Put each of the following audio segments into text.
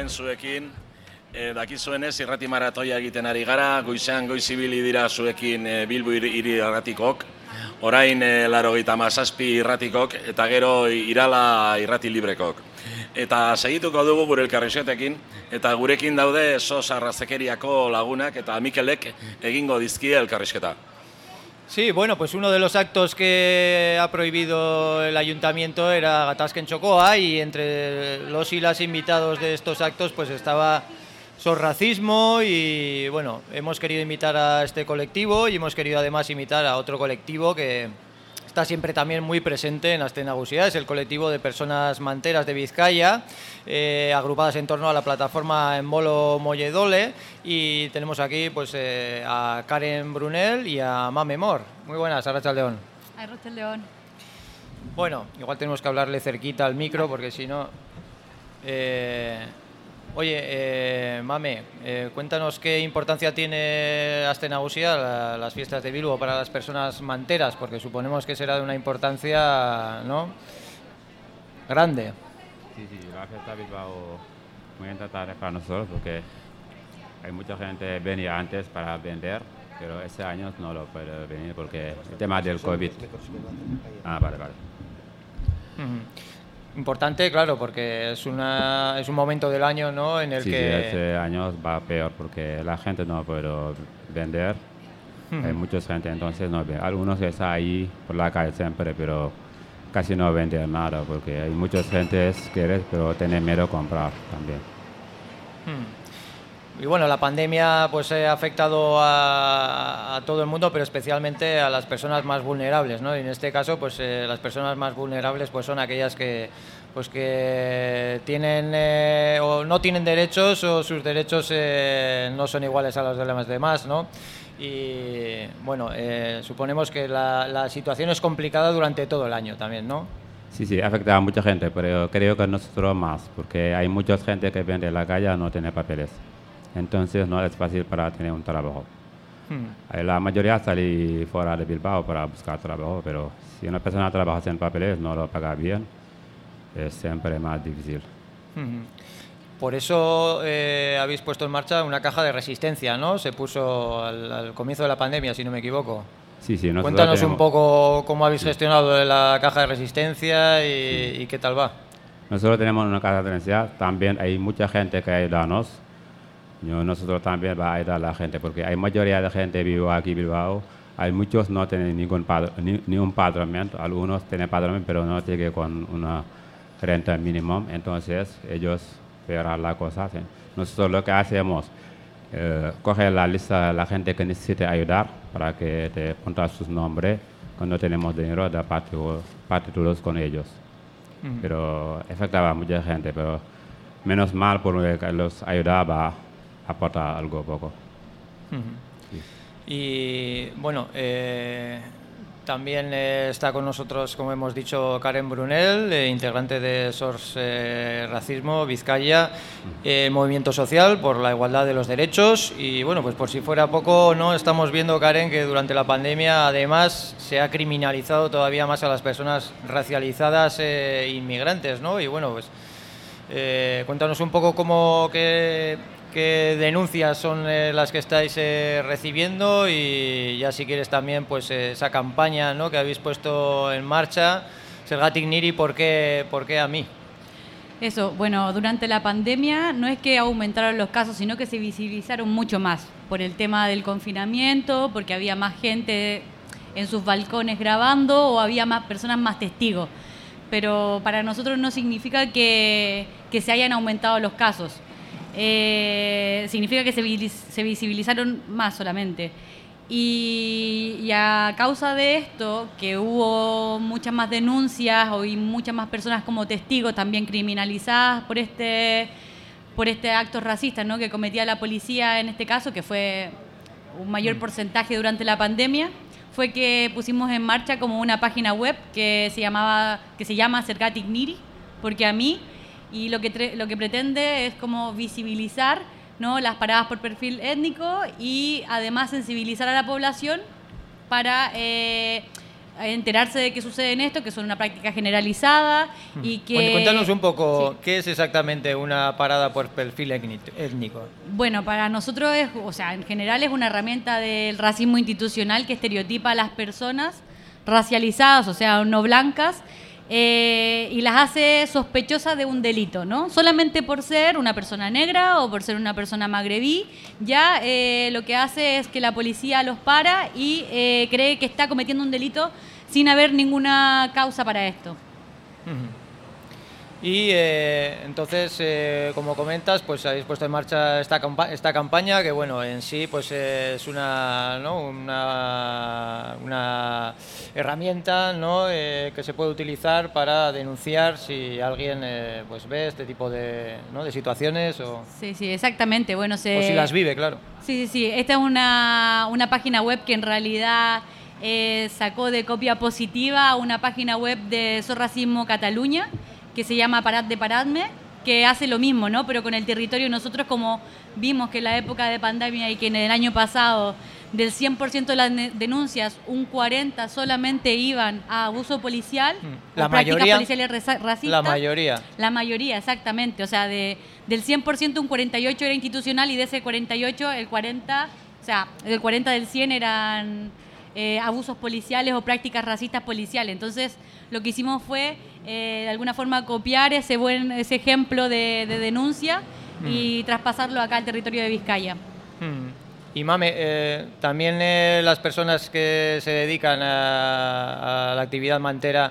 hemen zuekin. Dakizuenez, irrati maratoia egiten ari gara, goizean goiz ibili dira zuekin Bilbo hiri irratikok, orain 97 irratikok, eta gero Irala irrati librekok. Eta segituko dugu gure elkarrizketekin, eta gurekin daude SOS Arrazakeriako lagunak eta Mikelek egingo dizkie elkarrizketa. Sí, bueno, pues uno de los actos que ha prohibido el ayuntamiento era Gatazken Txokoa, y entre los y las invitados de estos actos pues estaba SOS Racismo, y bueno, hemos querido invitar a este colectivo y hemos querido además invitar a otro colectivo que está siempre también muy presente en Aste Nagusia, es el colectivo de personas manteras de Vizcaya, agrupadas en torno a la plataforma Enbolo Molledole, y tenemos aquí pues a Karen Brunel y a Mame Mor. Muy buenas, Arratsaldeon. Arratsaldeon. Bueno, igual tenemos que hablarle cerquita al micro porque si no... Oye, Mame, cuéntanos qué importancia tiene Aste Nagusia, las fiestas de Bilbo, para las personas manteras, porque suponemos que será de una importancia, ¿no?, grande. Sí, la fiesta de Bilbao muy importante para nosotros porque hay mucha gente que venía antes para vender, pero este año no lo puede venir porque el tema del COVID. Vale. Importante, claro, porque es un momento del año, ¿no?, en el que... Sí, este año va peor porque la gente no puede vender. Hay mucha gente, entonces no ven. Algunos están ahí por la calle siempre, pero casi no venden nada porque hay muchas gentes que quieren, pero tienen miedo a comprar también. Y bueno, la pandemia pues ha afectado a todo el mundo, pero especialmente a las personas más vulnerables, ¿no? Y en este caso, pues las personas más vulnerables pues son aquellas que tienen o no tienen derechos, o sus derechos no son iguales a los de los demás, ¿no? Y bueno, suponemos que la situación es complicada durante todo el año también, ¿no? Sí, afecta a mucha gente, pero creo que nosotros más, porque hay mucha gente que vende en la calle y no tiene papeles. Entonces no es fácil para tener un trabajo. La mayoría sale fuera de Bilbao para buscar trabajo, pero si una persona trabaja sin papeles, no lo paga bien, es siempre más difícil. Por eso habéis puesto en marcha una caja de resistencia, ¿no? Se puso al comienzo de la pandemia, si no me equivoco. Sí, Cuéntanos un poco cómo habéis gestionado la caja de resistencia y qué tal va. Nosotros tenemos una caja de resistencia, también hay mucha gente que ayudarnos. Nosotros también vamos a ayudar a la gente porque hay mayoría de gente que vive aquí en Bilbao. Hay muchos no tienen ni un padronamiento, algunos tienen padronamiento pero no tienen con una renta mínima, entonces ellos verán la cosa. ¿Sí? Nosotros lo que hacemos coger la lista de la gente que necesita ayudar para que te pongan sus nombres. Cuando tenemos dinero, da parte todos con ellos. Pero afectaba a mucha gente, pero menos mal porque los ayudaba a aportar algo poco. Sí. Y bueno, también está con nosotros, como hemos dicho, Karen Brunel, integrante de SOS Racismo Vizcaya, Movimiento Social por la Igualdad de los Derechos. Y bueno, pues por si fuera poco, ¿no?, estamos viendo, Karen, que durante la pandemia además se ha criminalizado todavía más a las personas racializadas inmigrantes, ¿no? Y bueno, pues cuéntanos un poco qué denuncias son las que estáis recibiendo, y ya si quieres también pues esa campaña, ¿no?, que habéis puesto en marcha, Zergatik niri, ¿por qué a mí? Eso, bueno, durante la pandemia no es que aumentaron los casos, sino que se visibilizaron mucho más por el tema del confinamiento, porque había más gente en sus balcones grabando o había más personas, más testigos. Pero para nosotros no significa que se hayan aumentado los casos. Significa que se visibilizaron más solamente. Y a causa de esto, que hubo muchas más denuncias y muchas más personas como testigos también criminalizadas por este acto racista, ¿no?, que cometía la policía en este caso, que fue un mayor porcentaje durante la pandemia, fue que pusimos en marcha como una página web que se llama Zergatik niri, porque a mí. Y lo que pretende es como visibilizar, ¿no?, las paradas por perfil étnico y además sensibilizar a la población para enterarse de que sucede en esto, que son una práctica generalizada y que... Bueno, cuéntanos un poco, ¿qué es exactamente una parada por perfil étnico? Bueno, para nosotros en general es una herramienta del racismo institucional que estereotipa a las personas racializadas, o sea, no blancas, y las hace sospechosas de un delito, ¿no? Solamente por ser una persona negra o por ser una persona magrebí, ya lo que hace es que la policía los para y cree que está cometiendo un delito sin haber ninguna causa para esto. Y entonces, como comentas, pues habéis puesto en marcha esta campaña que, bueno, en sí pues es una herramienta, ¿no? Que se puede utilizar para denunciar si alguien pues ve este tipo de situaciones o... Sí, exactamente. Bueno, o si las vive, claro. Sí. Esta es una página web que en realidad sacó de copia positiva una página web de SOS Racismo Cataluña, que se llama Parad de Paradme, que hace lo mismo, ¿no? Pero con el territorio. Nosotros, como vimos que en la época de pandemia y que en el año pasado del 100% de las denuncias, un 40% solamente iban a abuso policial o prácticas policiales racistas. La mayoría, exactamente. O sea, del 100% un 48% era institucional y de ese 48, el 40%, o sea, del 40 del 100 eran abusos policiales o prácticas racistas policiales. Entonces, lo que hicimos fue, de alguna forma, copiar ese ejemplo de denuncia y traspasarlo acá al territorio de Vizcaya. Y Mame, también las personas que se dedican a la actividad mantera,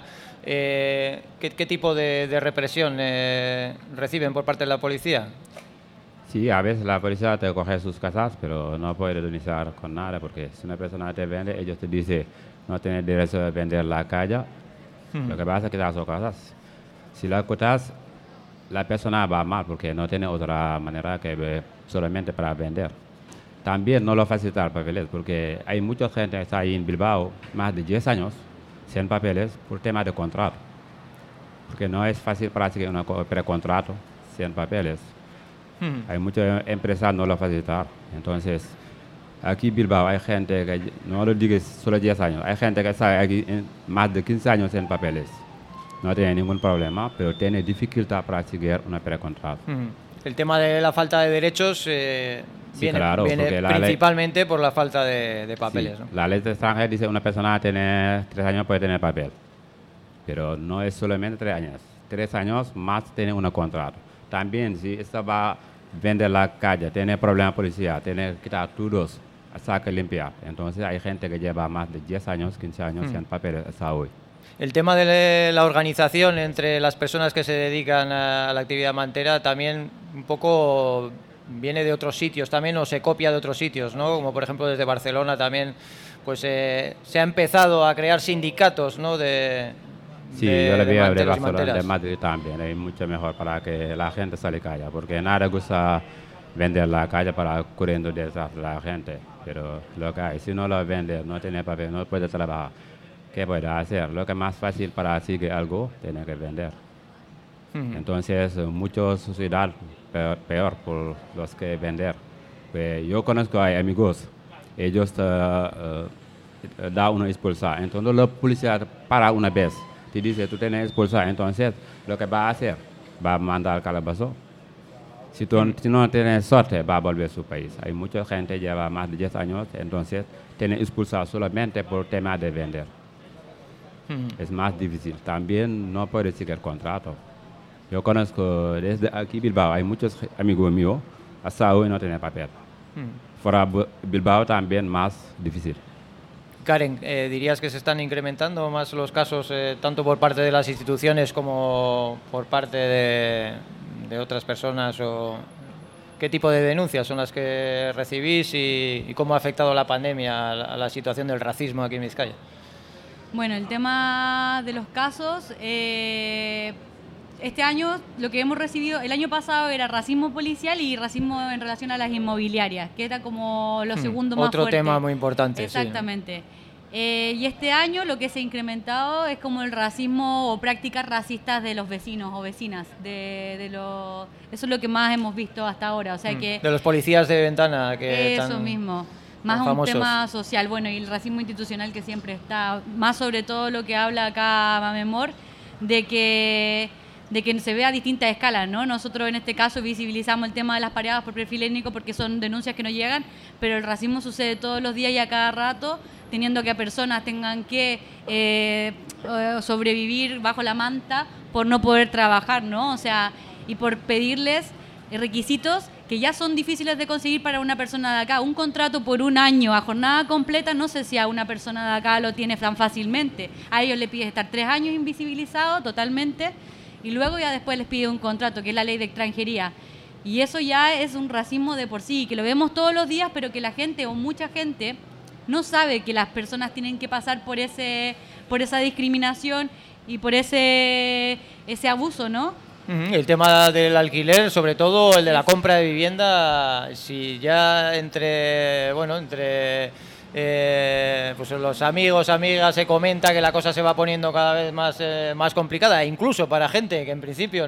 ¿qué tipo de represión reciben por parte de la policía? Sí, a veces la policía te coge sus casas, pero no puede denunciar con nada, porque si una persona te vende, ellos te dicen no tienes derecho de vender la calle. Lo que pasa es que las cosas, si la quitas, la persona va mal, porque no tiene otra manera que solamente para vender. También no lo facilitar papeles, porque hay mucha gente que está ahí en Bilbao, más de 10 años, sin papeles, por tema de contrato. Porque no es fácil para hacer un precontrato sin papeles. Hay muchas empresas no lo facilitan. Entonces, aquí en Bilbao hay gente que, no lo digo solo 10 años, hay gente que está aquí más de 15 años sin papeles. No tiene ningún problema, pero tiene dificultad para seguir un precontrato. El tema de la falta de derechos viene principalmente por la falta de papeles. Sí, ¿no? La ley de extranjera dice que una persona tiene 3 años puede tener papel, pero no es solamente 3 años. 3 años más tiene un contrato. También si esta va a vender la calle, tiene problemas policiales, tiene que quitar todos hasta que limpiar. Entonces hay gente que lleva más de 10 años, 15 años sin papeles hasta hoy. El tema de la organización entre las personas que se dedican a la actividad mantera también un poco viene de otros sitios también o se copia de otros sitios, ¿no? Como por ejemplo desde Barcelona también pues se ha empezado a crear sindicatos, ¿no? Sí, yo le vi a Barcelona, de Madrid también, es mucho mejor para que la gente salga a la calle, porque nada gusta vender la calle para corriendo detrás de la gente, pero lo que hay, si no lo vende, no tiene papel, no puede trabajar, ¿qué puede hacer? Lo que es más fácil para seguir algo, tiene que vender. Entonces, mucha sociedad peor por los que vender. Pues yo conozco a amigos, ellos dan una expulsada, entonces la policía para una vez. Te dice, tú tienes expulsado, entonces lo que va a hacer, va a mandar al calabozo. Si no tienes suerte, va a volver a su país. Hay mucha gente que lleva más de 10 años, entonces tiene expulsado solamente por tema de vender. Es más difícil. También no puede seguir contrato. Yo conozco desde aquí Bilbao, hay muchos amigos míos, hasta hoy no tienen papel. Fuera Bilbao también más difícil. Karen, ¿dirías que se están incrementando más los casos tanto por parte de las instituciones como por parte de otras personas? O ¿qué tipo de denuncias son las que recibís y cómo ha afectado la pandemia a la situación del racismo aquí en Vizcaya? Bueno, el tema de los casos, este año lo que hemos recibido, el año pasado era racismo policial y racismo en relación a las inmobiliarias, que era como lo segundo más fuerte. Otro tema muy importante. Exactamente. Sí. Y este año lo que se ha incrementado es como el racismo o prácticas racistas de los vecinos o vecinas. Eso es lo que más hemos visto hasta ahora. O sea que de los policías de ventana. Eso mismo. Más un famosos. tema social, bueno, y el racismo institucional que siempre está, más sobre todo lo que habla acá Mamemor, de que se ve a distintas escalas, ¿no? Nosotros en este caso visibilizamos el tema de las pareadas por perfil étnico porque son denuncias que nos llegan, pero el racismo sucede todos los días y a cada rato, teniendo que a personas tengan que sobrevivir bajo la manta por no poder trabajar, ¿no? O sea, y por pedirles requisitos que ya son difíciles de conseguir para una persona de acá. Un contrato por un año a jornada completa, no sé si a una persona de acá lo tiene tan fácilmente. A ellos les pide estar 3 años invisibilizados totalmente y luego ya después les pide un contrato, que es la ley de extranjería. Y eso ya es un racismo de por sí, que lo vemos todos los días, pero que la gente o mucha gente no sabe que las personas tienen que pasar por esa discriminación y por ese abuso, ¿no? El tema del alquiler, sobre todo el de la compra de vivienda, si ya entre pues los amigos, amigas se comenta que la cosa se va poniendo cada vez más complicada, e incluso para gente que en principio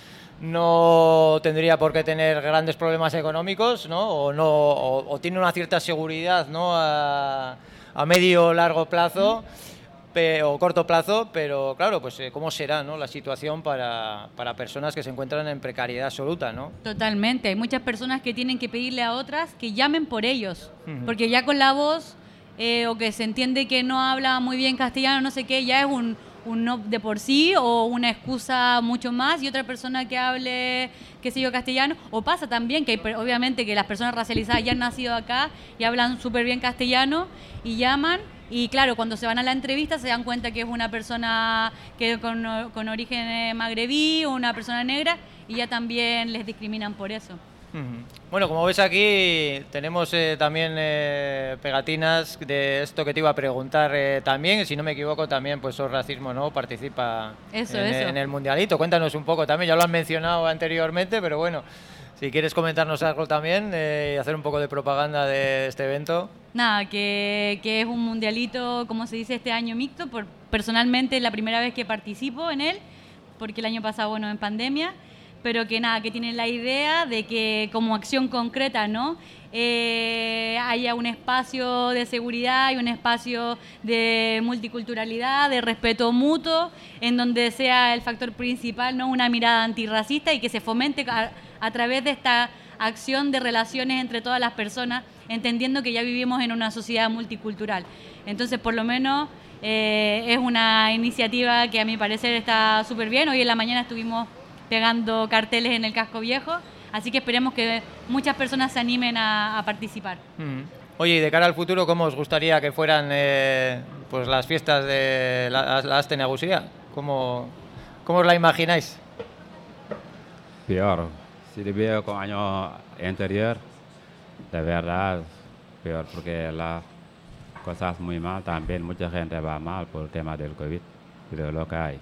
no tendría por qué tener grandes problemas económicos, ¿no? O tiene una cierta seguridad, ¿no? a medio o largo plazo. O corto plazo, pero claro, pues cómo será, ¿no? La situación para personas que se encuentran en precariedad absoluta, ¿no? Totalmente, hay muchas personas que tienen que pedirle a otras que llamen por ellos, porque ya con la voz o que se entiende que no habla muy bien castellano, no sé qué, ya es un no de por sí o una excusa mucho más, y otra persona que hable, qué sé yo, castellano, o pasa también que obviamente que las personas racializadas ya han nacido acá y hablan súper bien castellano y llaman. Y claro, cuando se van a la entrevista se dan cuenta que es una persona que con origen magrebí o una persona negra y ya también les discriminan por eso. Bueno, como ves aquí tenemos también pegatinas de esto que te iba a preguntar también, si no me equivoco también pues SOS Racismo No participa en el Mundialito. Cuéntanos un poco también, ya lo han mencionado anteriormente, pero bueno, si quieres comentarnos algo también y hacer un poco de propaganda de este evento. Nada, que es un mundialito, como se dice, este año mixto. Personalmente es la primera vez que participo en él, porque el año pasado, bueno, en pandemia, pero que nada, que tienen la idea de que como acción concreta, ¿no? Haya un espacio de seguridad y un espacio de multiculturalidad, de respeto mutuo, en donde sea el factor principal, ¿no? Una mirada antirracista y que se fomente a través de esta acción de relaciones entre todas las personas, entendiendo que ya vivimos en una sociedad multicultural. Entonces, por lo menos, es una iniciativa que a mi parecer está súper bien. Hoy en la mañana estuvimos pegando carteles en el Casco Viejo, así que esperemos que muchas personas se animen a participar. Oye, y de cara al futuro, ¿cómo os gustaría que fueran pues las fiestas de la Aste Nagusia? ¿Cómo os la imagináis? Peor. Si lo veo con año anterior, de verdad, peor, porque las cosas muy mal, también mucha gente va mal por el tema del COVID, pero lo que hay.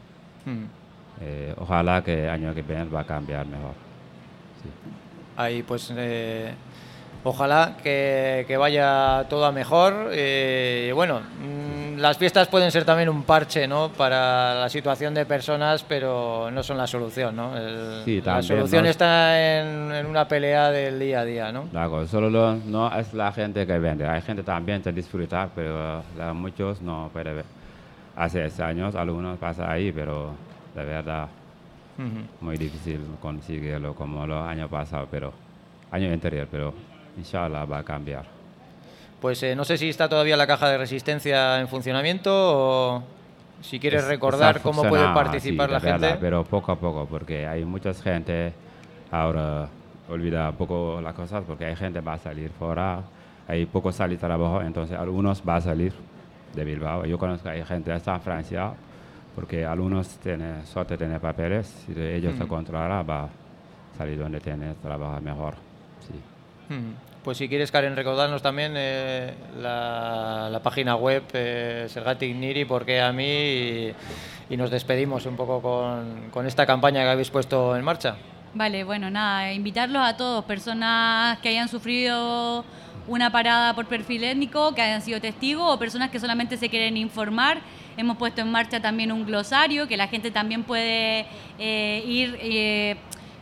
Ojalá que el año que viene va a cambiar mejor. Sí. Ahí pues ojalá que vaya todo a mejor. Bueno, las fiestas pueden ser también un parche, ¿no? Para la situación de personas, pero no son la solución, ¿no? Sí, la también, solución ¿no? está en una pelea del día a día, ¿no? Claro, solo no es la gente que vende, hay gente también que disfruta, pero muchos no pueden ver. Hace años algunos pasan ahí, pero de verdad muy difícil conseguirlo como los años pasados, pero año anterior, pero inshallah va a cambiar. Pues no sé si está todavía la caja de resistencia en funcionamiento o si quieres recordar cómo puede participar sí, la gente. Verdad, pero poco a poco, porque hay mucha gente ahora olvida un poco las cosas, porque hay gente que va a salir fuera, hay poco salir de trabajo, entonces algunos van a salir de Bilbao. Yo conozco que hay gente que está en Francia, porque algunos tienen suerte de tener papeles, si ellos se controlan, va a salir donde tiene trabajo mejor. Sí. Pues si quieres, Karen, recordarnos también la página web Zergatik Niri, ¿por qué a mí? Y nos despedimos un poco con esta campaña que habéis puesto en marcha. Vale, bueno, nada, invitarlos a todos, personas que hayan sufrido una parada por perfil étnico, que hayan sido testigos o personas que solamente se quieren informar. Hemos puesto en marcha también un glosario que la gente también puede ir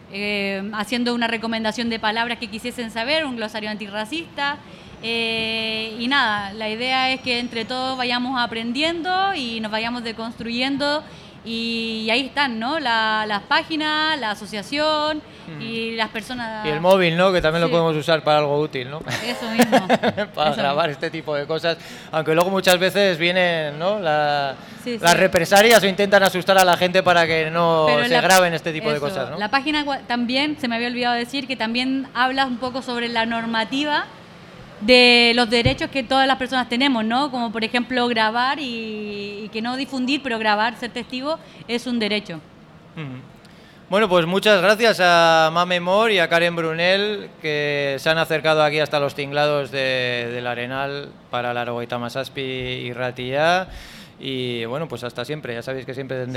haciendo una recomendación de palabras que quisiesen saber, un glosario antirracista. Y nada, la idea es que entre todos vayamos aprendiendo y nos vayamos deconstruyendo. Y ahí están, ¿no? Las páginas, la asociación y las personas... Y el móvil, ¿no? Que también lo podemos usar para algo útil, ¿no? Eso mismo. Para grabar este tipo de cosas. Aunque luego muchas veces vienen, ¿no? Las represalias o intentan asustar a la gente para que no se graben este tipo de cosas, ¿no? La página también, se me había olvidado decir, que también habla un poco sobre la normativa de los derechos que todas las personas tenemos, ¿no? Como por ejemplo grabar y que no difundir, pero grabar, ser testigo, es un derecho. Bueno, pues muchas gracias a Mame Mor y a Karen Brunel, que se han acercado aquí hasta los tinglados del Arenal para Larogeita Mazazpi y Ratia. Y bueno, pues hasta siempre, ya sabéis que siempre tendréis